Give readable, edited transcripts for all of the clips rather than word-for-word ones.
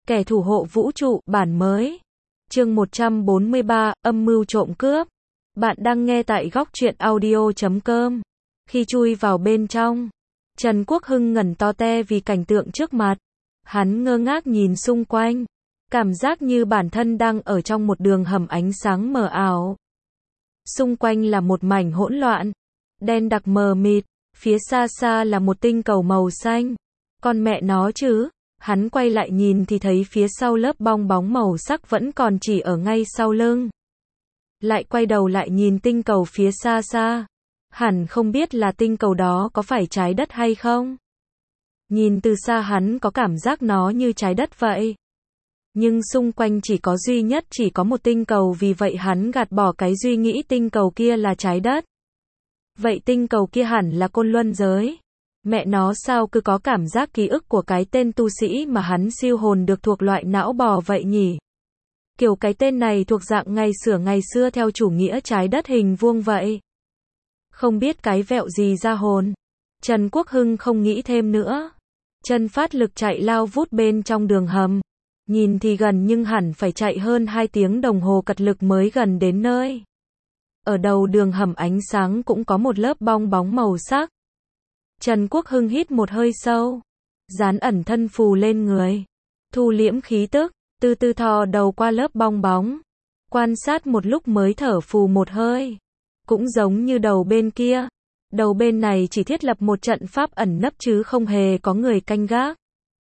Kẻ thủ hộ vũ trụ, bản mới. Chương 143, âm mưu trộm cướp. Bạn đang nghe tại góc truyện audio.com. Khi chui vào bên trong, Trần Quốc Hưng ngẩn to te vì cảnh tượng trước mặt. Hắn ngơ ngác nhìn xung quanh, cảm giác như bản thân đang ở trong một đường hầm ánh sáng mờ ảo. Xung quanh là một mảnh hỗn loạn, đen đặc mờ mịt, phía xa xa là một tinh cầu màu xanh. Con mẹ nó chứ, hắn quay lại nhìn thì thấy phía sau lớp bong bóng màu sắc vẫn còn chỉ ở ngay sau lưng. Lại quay đầu lại nhìn tinh cầu phía xa xa. Hẳn không biết là tinh cầu đó có phải trái đất hay không. Nhìn từ xa hắn có cảm giác nó như trái đất vậy. Nhưng xung quanh chỉ có một tinh cầu, vì vậy hắn gạt bỏ cái suy nghĩ tinh cầu kia là trái đất. Vậy tinh cầu kia hẳn là Côn Luân giới. Mẹ nó sao cứ có cảm giác ký ức của cái tên tu sĩ mà hắn siêu hồn được thuộc loại não bò vậy nhỉ? Kiểu cái tên này thuộc dạng ngày xưa theo chủ nghĩa trái đất hình vuông vậy. Không biết cái vẹo gì ra hồn. Trần Quốc Hưng không nghĩ thêm nữa. Chân phát lực chạy lao vút bên trong đường hầm. Nhìn thì gần nhưng hẳn phải chạy hơn 2 tiếng đồng hồ cật lực mới gần đến nơi. Ở đầu đường hầm ánh sáng cũng có một lớp bong bóng màu sắc. Trần Quốc Hưng hít một hơi sâu, dán ẩn thân phù lên người, thu liễm khí tức, từ từ thò đầu qua lớp bong bóng, quan sát một lúc mới thở phù một hơi. Cũng giống như đầu bên kia, đầu bên này chỉ thiết lập một trận pháp ẩn nấp chứ không hề có người canh gác.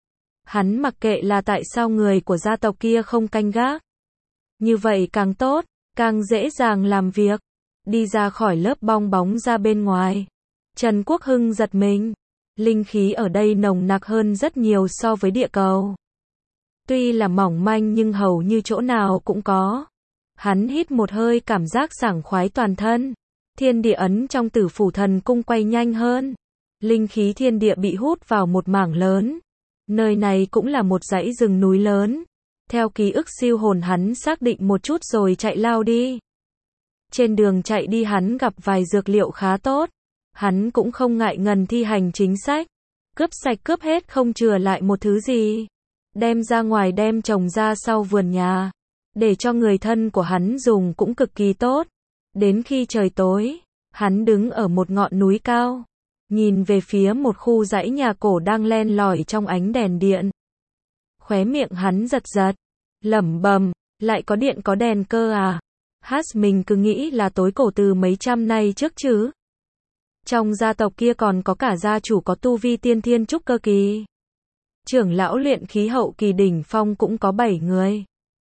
Hắn mặc kệ là tại sao người của gia tộc kia không canh gác. Như vậy càng tốt, càng dễ dàng làm việc. Đi ra khỏi lớp bong bóng ra bên ngoài, Trần Quốc Hưng giật mình. Linh khí ở đây nồng nặc hơn rất nhiều so với địa cầu. Tuy là mỏng manh nhưng hầu như chỗ nào cũng có. Hắn hít một hơi cảm giác sảng khoái toàn thân. Thiên địa ấn trong Tử Phủ Thần Cung quay nhanh hơn. Linh khí thiên địa bị hút vào một mảng lớn. Nơi này cũng là một dãy rừng núi lớn. Theo ký ức siêu hồn hắn xác định một chút rồi chạy lao đi. Trên đường chạy đi hắn gặp vài dược liệu khá tốt. Hắn cũng không ngại ngần thi hành chính sách. Cướp sạch cướp hết không chừa lại một thứ gì. Đem ra ngoài đem trồng ra sau vườn nhà. Để cho người thân của hắn dùng cũng cực kỳ tốt. Đến khi trời tối, hắn đứng ở một ngọn núi cao. Nhìn về phía một khu dãy nhà cổ đang len lỏi trong ánh đèn điện. Khóe miệng hắn giật giật. Lẩm bẩm, lại có điện có đèn cơ à? Mình cứ nghĩ là tối cổ từ mấy trăm năm trước chứ. Trong gia tộc kia còn có cả gia chủ có tu vi tiên thiên trúc cơ kỳ. Trưởng lão luyện khí hậu kỳ đỉnh phong cũng có 7 người.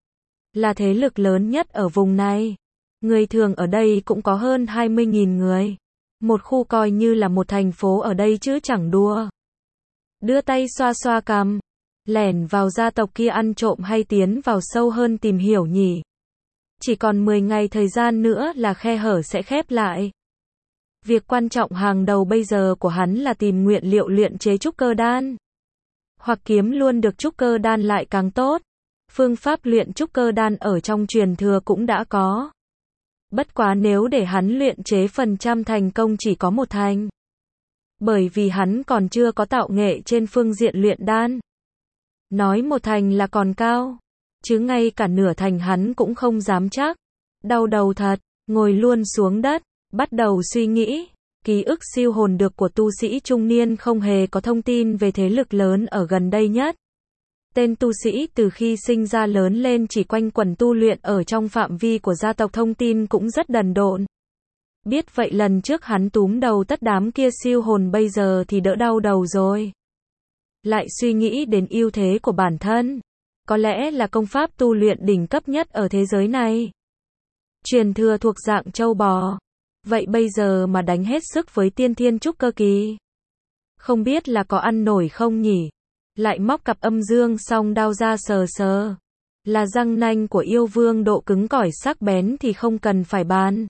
Là thế lực lớn nhất ở vùng này. Người thường ở đây cũng có hơn 20.000 người. Một khu coi như là một thành phố ở đây chứ chẳng đùa. Đưa tay xoa xoa cằm. Lẻn vào gia tộc kia ăn trộm hay tiến vào sâu hơn tìm hiểu nhỉ? Chỉ còn 10 ngày thời gian nữa là khe hở sẽ khép lại. Việc quan trọng hàng đầu bây giờ của hắn là tìm nguyên liệu luyện chế trúc cơ đan. Hoặc kiếm luôn được trúc cơ đan lại càng tốt. Phương pháp luyện trúc cơ đan ở trong truyền thừa cũng đã có. Bất quá nếu để hắn luyện chế phần trăm thành công chỉ có 1 thành. Bởi vì hắn còn chưa có tạo nghệ trên phương diện luyện đan. Nói 1 thành là còn cao. Chứ ngay cả nửa thành hắn cũng không dám chắc. Đau đầu thật, ngồi luôn xuống đất, bắt đầu suy nghĩ. Ký ức siêu hồn được của tu sĩ trung niên không hề có thông tin về thế lực lớn ở gần đây nhất. Tên tu sĩ từ khi sinh ra lớn lên chỉ quanh quẩn tu luyện ở trong phạm vi của gia tộc, thông tin cũng rất đần độn. Biết vậy lần trước hắn túm đầu tất đám kia siêu hồn bây giờ thì đỡ đau đầu rồi. Lại suy nghĩ đến ưu thế của bản thân. Có lẽ là công pháp tu luyện đỉnh cấp nhất ở thế giới này. Truyền thừa thuộc dạng châu bò. Vậy bây giờ mà đánh hết sức với tiên thiên trúc cơ kỳ. Không biết là có ăn nổi không nhỉ? Lại móc cặp âm dương song đao ra sờ sờ. Là răng nanh của yêu vương độ cứng cỏi sắc bén thì không cần phải bàn.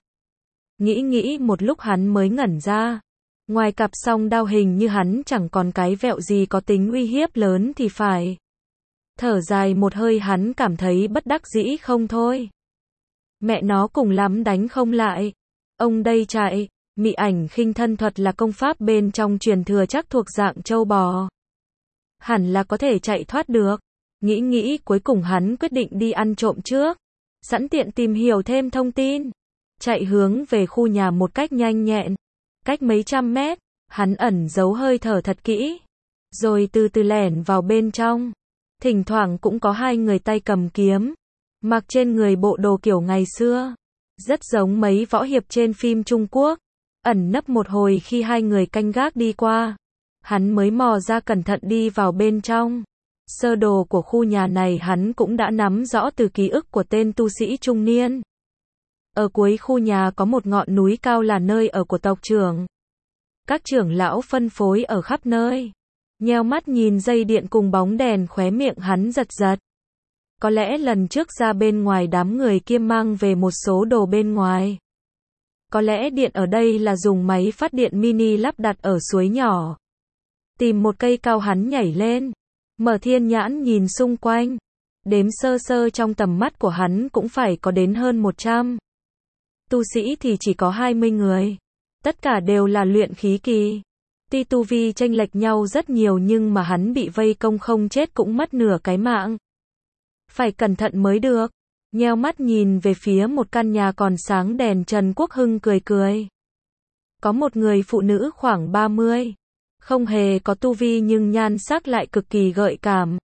Nghĩ một lúc hắn mới ngẩn ra. Ngoài cặp song đao hình như hắn chẳng còn cái vẹo gì có tính uy hiếp lớn thì phải. Thở dài một hơi hắn cảm thấy bất đắc dĩ không thôi. Mẹ nó cùng lắm đánh không lại. Ông đây chạy. Mị ảnh khinh thân thuật là công pháp bên trong truyền thừa chắc thuộc dạng châu bò. Hẳn là có thể chạy thoát được. Nghĩ cuối cùng hắn quyết định đi ăn trộm trước. Sẵn tiện tìm hiểu thêm thông tin. Chạy hướng về khu nhà một cách nhanh nhẹn. Cách mấy trăm mét, hắn ẩn giấu hơi thở thật kỹ. Rồi từ từ lẻn vào bên trong. Thỉnh thoảng cũng có hai người tay cầm kiếm. Mặc trên người bộ đồ kiểu ngày xưa. Rất giống mấy võ hiệp trên phim Trung Quốc. Ẩn nấp một hồi khi hai người canh gác đi qua. Hắn mới mò ra cẩn thận đi vào bên trong. Sơ đồ của khu nhà này hắn cũng đã nắm rõ từ ký ức của tên tu sĩ trung niên. Ở cuối khu nhà có một ngọn núi cao là nơi ở của tộc trưởng. Các trưởng lão phân phối ở khắp nơi. Nheo mắt nhìn dây điện cùng bóng đèn, khóe miệng hắn giật giật. Có lẽ lần trước ra bên ngoài đám người kia mang về một số đồ bên ngoài. Có lẽ điện ở đây là dùng máy phát điện mini lắp đặt ở suối nhỏ. Tìm một cây cao hắn nhảy lên. Mở thiên nhãn nhìn xung quanh. Đếm sơ sơ trong tầm mắt của hắn cũng phải có đến hơn 100. Tu sĩ thì chỉ có 20 người. Tất cả đều là luyện khí kỳ. Tuy tu vi chênh lệch nhau rất nhiều nhưng mà hắn bị vây công không chết cũng mất nửa cái mạng. Phải cẩn thận mới được. Nheo mắt nhìn về phía một căn nhà còn sáng đèn, Trần Quốc Hưng cười cười. Có một người phụ nữ khoảng 30. Không hề có tu vi nhưng nhan sắc lại cực kỳ gợi cảm.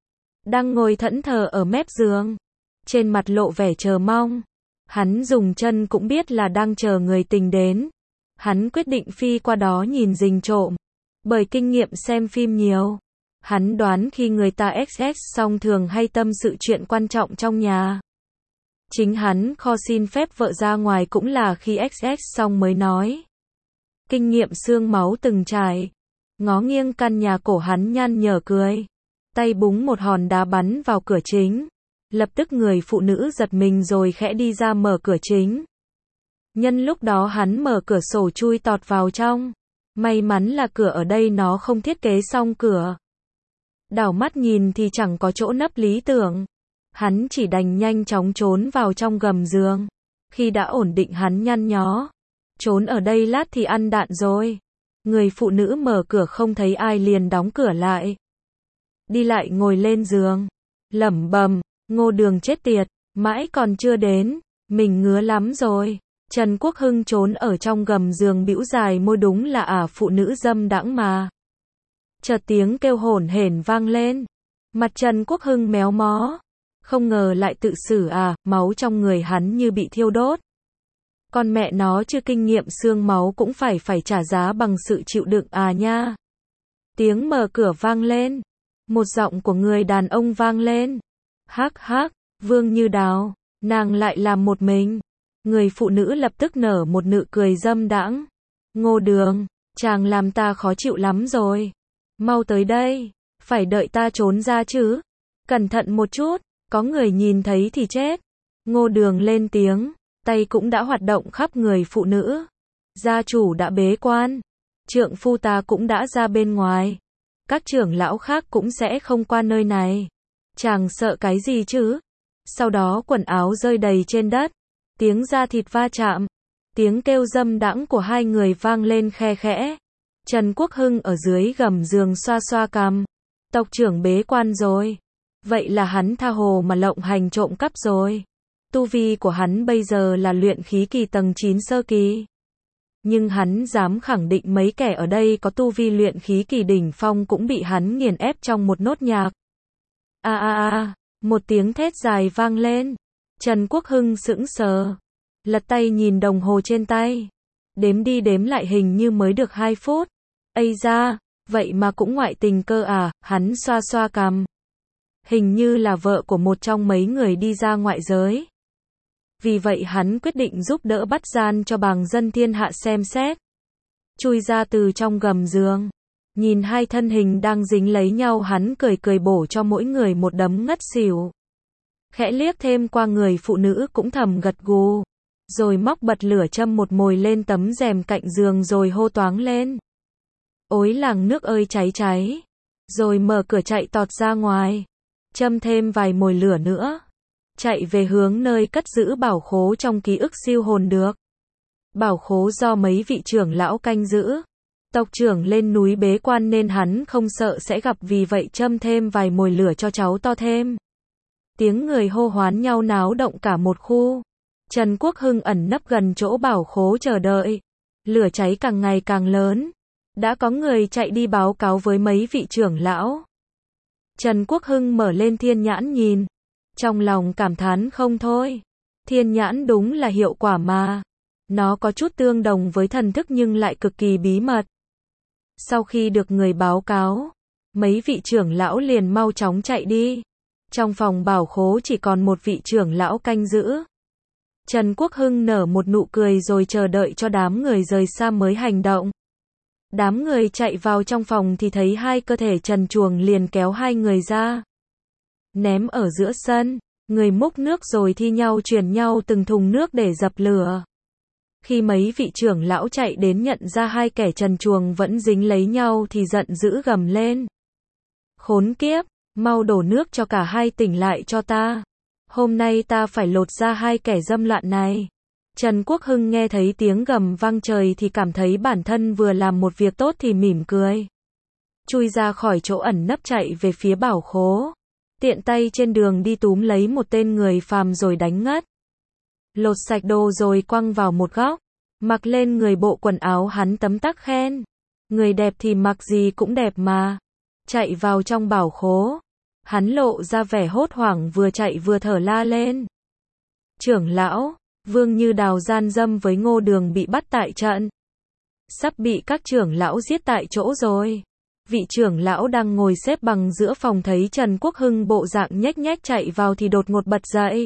Đang ngồi thẫn thờ ở mép giường. Trên mặt lộ vẻ chờ mong. Hắn dùng chân cũng biết là đang chờ người tình đến. Hắn quyết định phi qua đó nhìn rình trộm. Bởi kinh nghiệm xem phim nhiều. Hắn đoán khi người ta XX xong thường hay tâm sự chuyện quan trọng trong nhà. Chính hắn kho xin phép vợ ra ngoài cũng là khi XX xong mới nói. Kinh nghiệm xương máu từng trải. Ngó nghiêng căn nhà, cổ hắn nhăn nhở cười. Tay búng một hòn đá bắn vào cửa chính. Lập tức người phụ nữ giật mình rồi khẽ đi ra mở cửa chính. Nhân lúc đó hắn mở cửa sổ chui tọt vào trong. May mắn là cửa ở đây nó không thiết kế xong cửa. Đảo mắt nhìn thì chẳng có chỗ nấp lý tưởng. Hắn chỉ đành nhanh chóng trốn vào trong gầm giường. Khi đã ổn định hắn nhăn nhó. Trốn ở đây lát thì ăn đạn rồi. Người phụ nữ mở cửa không thấy ai liền đóng cửa lại. Đi lại ngồi lên giường. Lẩm bẩm, Ngô Đường chết tiệt, mãi còn chưa đến. Mình ngứa lắm rồi. Trần Quốc Hưng trốn ở trong gầm giường bĩu dài môi, đúng là phụ nữ dâm đãng mà. Chợt tiếng kêu hổn hển vang lên. Mặt Trần Quốc Hưng méo mó. Không ngờ lại tự xử máu trong người hắn như bị thiêu đốt. Con mẹ nó, chưa kinh nghiệm xương máu cũng phải trả giá bằng sự chịu đựng nha. Tiếng mở cửa vang lên. Một giọng của người đàn ông vang lên. Hắc hắc, Vương Như Đào, nàng lại làm một mình. Người phụ nữ lập tức nở một nụ cười dâm đãng. Ngô Đường, chàng làm ta khó chịu lắm rồi. Mau tới đây, phải đợi ta trốn ra chứ. Cẩn thận một chút, có người nhìn thấy thì chết. Ngô Đường lên tiếng, tay cũng đã hoạt động khắp người phụ nữ. Gia chủ đã bế quan, trượng phu ta cũng đã ra bên ngoài. Các trưởng lão khác cũng sẽ không qua nơi này. Chàng sợ cái gì chứ? Sau đó quần áo rơi đầy trên đất. Tiếng da thịt va chạm. Tiếng kêu dâm đãng của hai người vang lên khe khẽ. Trần Quốc Hưng ở dưới gầm giường xoa xoa cằm. Tộc trưởng bế quan rồi. Vậy là hắn tha hồ mà lộng hành trộm cắp rồi. Tu vi của hắn bây giờ là luyện khí kỳ tầng 9 sơ kỳ. Nhưng hắn dám khẳng định mấy kẻ ở đây có tu vi luyện khí kỳ đỉnh phong cũng bị hắn nghiền ép trong một nốt nhạc. Một tiếng thét dài vang lên. Trần Quốc Hưng sững sờ. Lật tay nhìn đồng hồ trên tay. Đếm đi đếm lại hình như mới được 2 phút. Ây da, vậy mà cũng ngoại tình cơ hắn xoa xoa cằm. Hình như là vợ của một trong mấy người đi ra ngoại giới. Vì vậy hắn quyết định giúp đỡ bắt gian cho bàng dân thiên hạ xem xét. Chui ra từ trong gầm giường. Nhìn hai thân hình đang dính lấy nhau, hắn cười bổ cho mỗi người một đấm ngất xỉu. Khẽ liếc thêm qua người phụ nữ cũng thầm gật gù. Rồi móc bật lửa châm một mồi lên tấm rèm cạnh giường rồi hô toáng lên. Ối làng nước ơi cháy cháy. Rồi mở cửa chạy tọt ra ngoài. Châm thêm vài mồi lửa nữa. Chạy về hướng nơi cất giữ bảo khố trong ký ức siêu hồn được. Bảo khố do mấy vị trưởng lão canh giữ. Tộc trưởng lên núi bế quan nên hắn không sợ sẽ gặp, vì vậy châm thêm vài mồi lửa cho cháu to thêm. Tiếng người hô hoán nhau náo động cả một khu. Trần Quốc Hưng ẩn nấp gần chỗ bảo khố chờ đợi. Lửa cháy càng ngày càng lớn. Đã có người chạy đi báo cáo với mấy vị trưởng lão. Trần Quốc Hưng mở lên thiên nhãn nhìn. Trong lòng cảm thán không thôi. Thiên nhãn đúng là hiệu quả mà. Nó có chút tương đồng với thần thức nhưng lại cực kỳ bí mật. Sau khi được người báo cáo, mấy vị trưởng lão liền mau chóng chạy đi. Trong phòng bảo khố chỉ còn một vị trưởng lão canh giữ. Trần Quốc Hưng nở một nụ cười rồi chờ đợi cho đám người rời xa mới hành động. Đám người chạy vào trong phòng thì thấy hai cơ thể trần truồng liền kéo hai người ra. Ném ở giữa sân, người múc nước rồi thi nhau truyền nhau từng thùng nước để dập lửa. Khi mấy vị trưởng lão chạy đến nhận ra hai kẻ trần truồng vẫn dính lấy nhau thì giận dữ gầm lên. Khốn kiếp, mau đổ nước cho cả hai tỉnh lại cho ta. Hôm nay ta phải lột ra hai kẻ dâm loạn này. Trần Quốc Hưng nghe thấy tiếng gầm vang trời thì cảm thấy bản thân vừa làm một việc tốt thì mỉm cười. Chui ra khỏi chỗ ẩn nấp chạy về phía bảo khố. Tiện tay trên đường đi túm lấy một tên người phàm rồi đánh ngất. Lột sạch đồ rồi quăng vào một góc. Mặc lên người bộ quần áo hắn tấm tắc khen. Người đẹp thì mặc gì cũng đẹp mà. Chạy vào trong bảo khố. Hắn lộ ra vẻ hốt hoảng, vừa chạy vừa thở la lên. Trưởng lão, Vương Như Đào gian dâm với Ngô Đường bị bắt tại trận. Sắp bị các trưởng lão giết tại chỗ rồi. Vị trưởng lão đang ngồi xếp bằng giữa phòng thấy Trần Quốc Hưng bộ dạng nhếch nhếch chạy vào thì đột ngột bật dậy.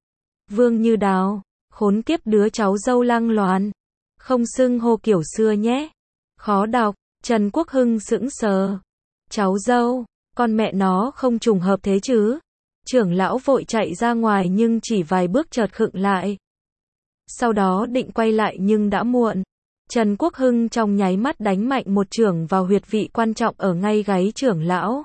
Vương Như Đào, khốn kiếp đứa cháu dâu lăng loàn. Không xưng hô kiểu xưa nhé. Khó đọc, Trần Quốc Hưng sững sờ. Cháu dâu, con mẹ nó không trùng hợp thế chứ. Trưởng lão vội chạy ra ngoài nhưng chỉ vài bước chợt khựng lại. Sau đó định quay lại nhưng đã muộn. Trần Quốc Hưng trong nháy mắt đánh mạnh một chưởng vào huyệt vị quan trọng ở ngay gáy trưởng lão.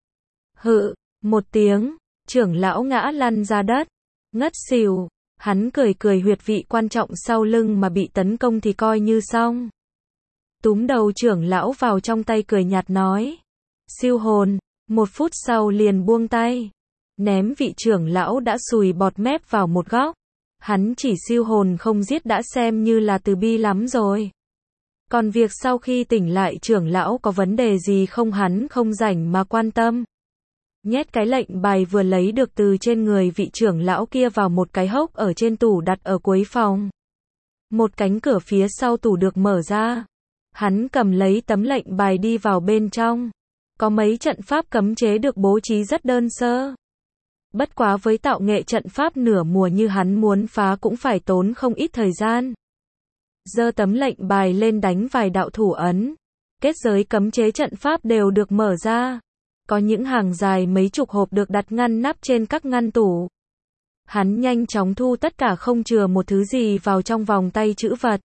Hự, một tiếng, trưởng lão ngã lăn ra đất, ngất xỉu. Hắn cười cười, huyệt vị quan trọng sau lưng mà bị tấn công thì coi như xong. Túm đầu trưởng lão vào trong tay cười nhạt nói. Siêu hồn, một phút sau liền buông tay. Ném vị trưởng lão đã sùi bọt mép vào một góc. Hắn chỉ siêu hồn không giết đã xem như là từ bi lắm rồi. Còn việc sau khi tỉnh lại trưởng lão có vấn đề gì không hắn không rảnh mà quan tâm. Nhét cái lệnh bài vừa lấy được từ trên người vị trưởng lão kia vào một cái hốc ở trên tủ đặt ở cuối phòng. Một cánh cửa phía sau tủ được mở ra. Hắn cầm lấy tấm lệnh bài đi vào bên trong. Có mấy trận pháp cấm chế được bố trí rất đơn sơ. Bất quá với tạo nghệ trận pháp nửa mùa như hắn muốn phá cũng phải tốn không ít thời gian. Giơ tấm lệnh bài lên đánh vài đạo thủ ấn. Kết giới cấm chế trận pháp đều được mở ra. Có những hàng dài mấy chục hộp được đặt ngăn nắp trên các ngăn tủ. Hắn nhanh chóng thu tất cả không chừa một thứ gì vào trong vòng tay trữ vật.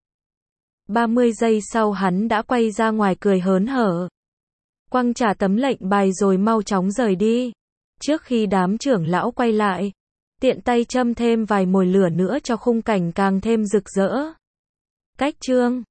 30 giây sau hắn đã quay ra ngoài cười hớn hở. Quăng trả tấm lệnh bài rồi mau chóng rời đi. Trước khi đám trưởng lão quay lại, tiện tay châm thêm vài mồi lửa nữa cho khung cảnh càng thêm rực rỡ. Cách chương